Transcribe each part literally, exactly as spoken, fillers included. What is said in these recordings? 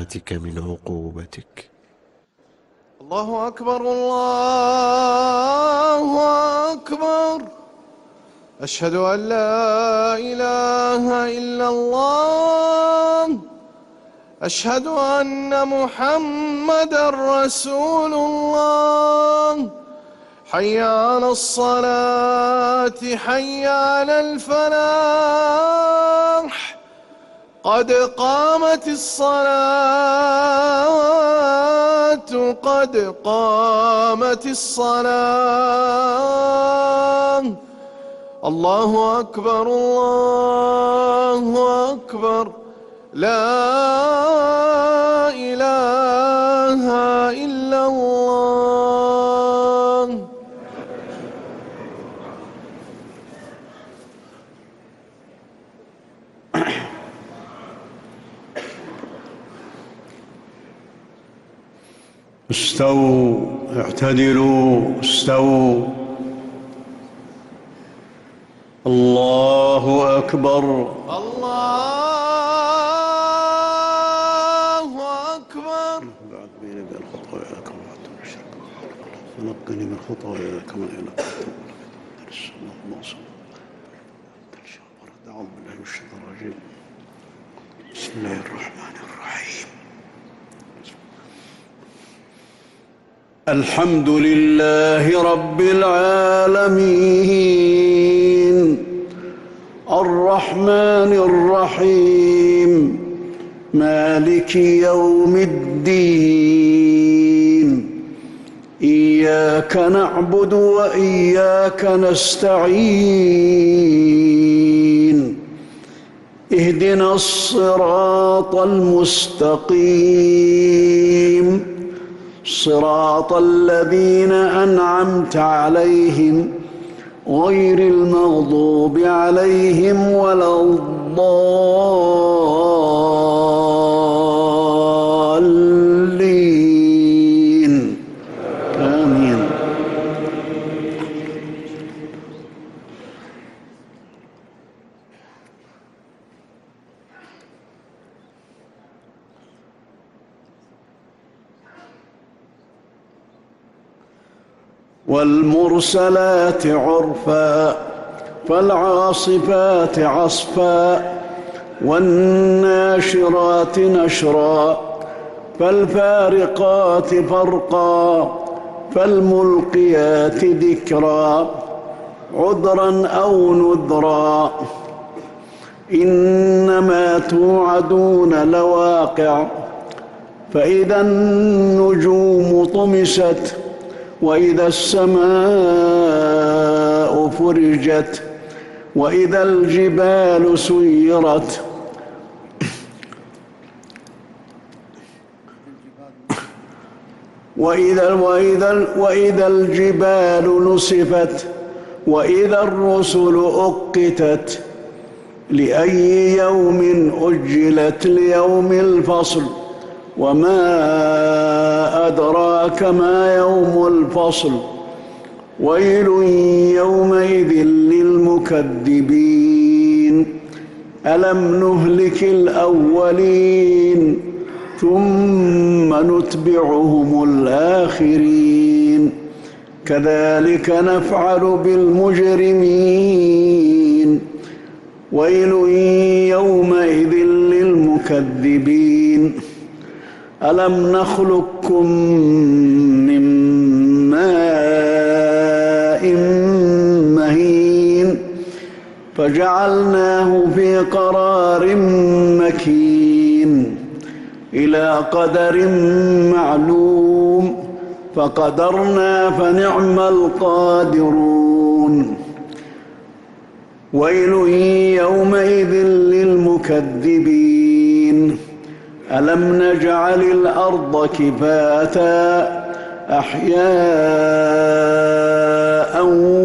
رحمتك من عقوبتك. الله أكبر الله أكبر. أشهد أن لا إله إلا الله. أشهد أن محمدًا رسول الله. حي على الصلاة حي على الفلاح. قد قامت الصلاة قد قامت الصلاة. الله أكبر الله أكبر. لا إله إلا الله. استووا اعتدلوا استووا. الله أكبر الله أكبر. بعد بيني بين خطاياي كما بعدت الشرك ونقني من خطاياي كما ينقى اللهم صل أعوذ بالله من الشيطان الرجيم. بسم الله الرحمن الرحيم. الحمد لله رب العالمين الرحمن الرحيم مالك يوم الدين. إياك نعبد وإياك نستعين. اهدنا الصراط المستقيم صراط الذين أنعمت عليهم غير المغضوب عليهم ولا الضالين آمين. والمرسلات عرفا فالعاصفات عصفا والناشرات نشرا فالفارقات فرقا فالملقيات ذكرا عذرا أو نذرا. إنما توعدون لواقع. فإذا النجوم طمست وإذا السماء فرجت وإذا الجبال سيرت وإذا, وإذا, وإذا الجبال نسفت وإذا الرسل أقتت لأي يوم أجلت ليوم الفصل وما أدراك ما يوم الفصل. ويل يومئذ للمكذبين. ألم نهلك الأولين ثم نتبعهم الآخرين كذلك نفعل بالمجرمين. ويل يومئذ للمكذبين. ألم نخلقكم من ماء مهين فجعلناه في قرار مكين إلى قدر معلوم فقدرنا فنعم القادرون. ويل يومئذ للمكذبين. ألم نجعل الأرض كفاتا أحياء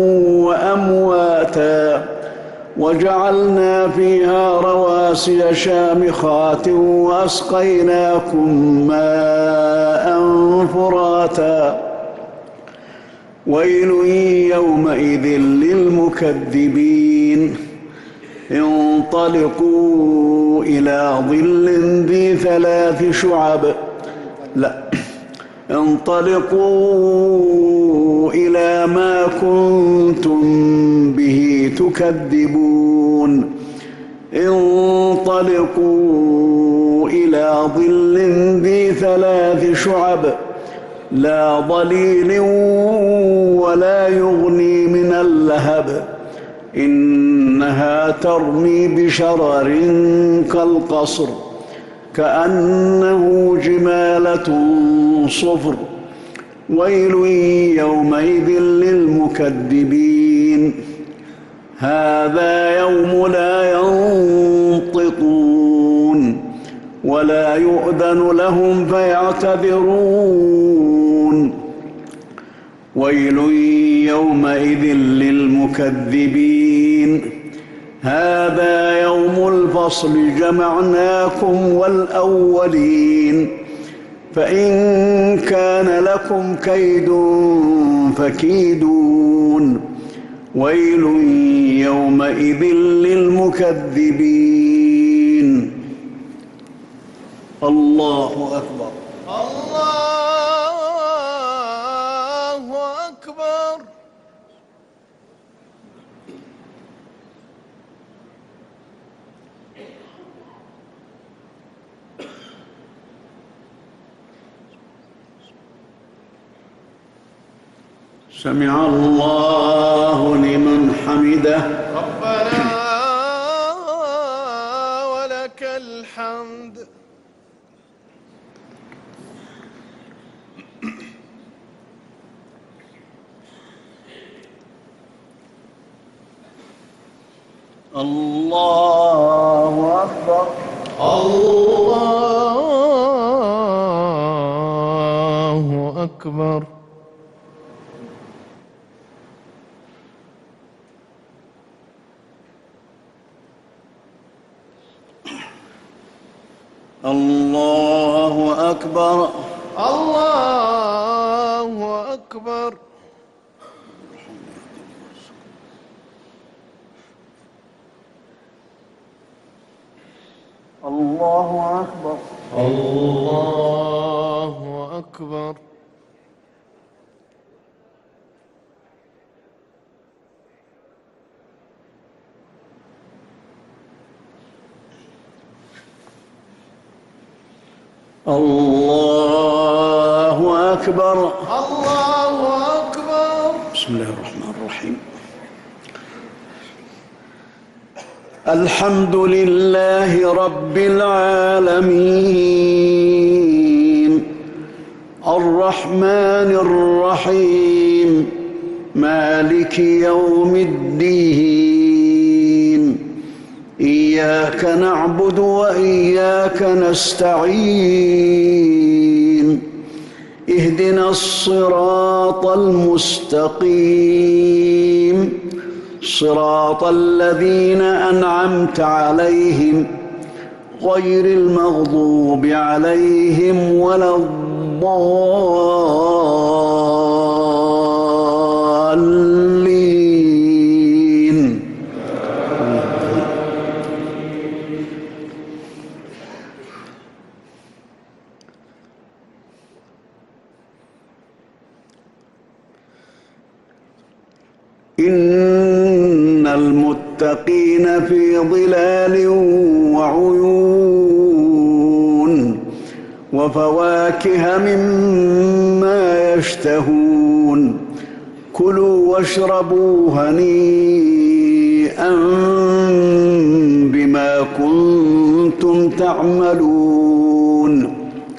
وأمواتا وجعلنا فيها رواسي شامخات وأسقيناكم ماء فراتا. ويل يومئذ للمكذبين. انطلقوا إلى ظل ذي ثلاث شعب لا انطلقوا إلى ما كنتم به تكذبون انطلقوا إلى ظل ذي ثلاث شعب لا ظليل ولا يغني من اللهب إنها ترمي بشرر كالقصر كأنه جمالة صفر ويل يومئذ للمكذبين هذا يوم لا ينطقون ولا يؤذن لهم فيعتذرون ويل يومئذ للمكذبين هذا يوم الفصل جمعناكم والأولين فإن كان لكم كيد فكيدون ويل يومئذ للمكذبين الله أكبر الله أكبر سمع الله لمن حمده ربنا ولك الحمد الله أكبر الله أكبر الله أكبر الله أكبر الله أكبر الله أكبر الله أكبر الله أكبر بسم الله الرحمن الرحيم الحمد لله رب العالمين الرحمن الرحيم مالك يوم الدين إياك نعبد وإياك نستعين اهدنا الصراط المستقيم صراط الذين أنعمت عليهم غير المغضوب عليهم ولا الضالين إن المتقين في ظلال وعيون وفواكه مما يشتهون كلوا واشربوا هنيئا بما كنتم تعملون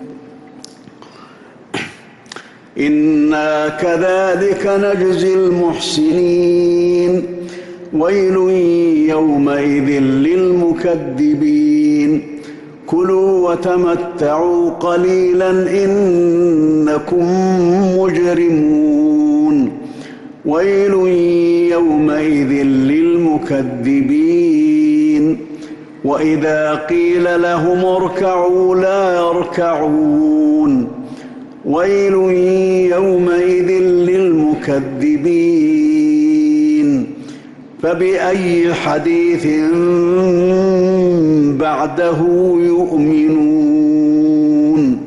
إنا كذلك نجزي المحسنين ويل يومئذ للمكذبين كلوا وتمتعوا قليلا إنكم مجرمون ويل يومئذ للمكذبين وإذا قيل لهم اركعوا لا يركعون ويل يومئذ للمكذبين فبأي حديث بعده يؤمنون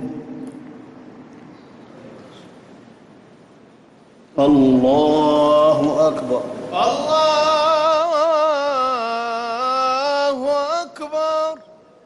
الله أكبر الله أكبر.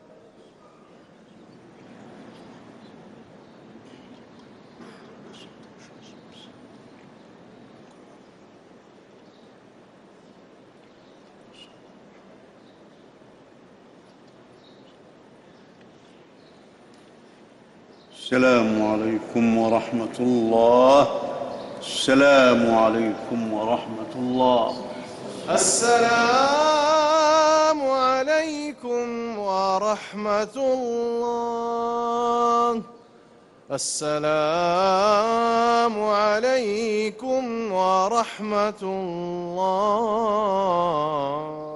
السلام عليكم ورحمة الله. السلام عليكم ورحمة الله. السلام عليكم ورحمة الله. السلام عليكم ورحمة الله.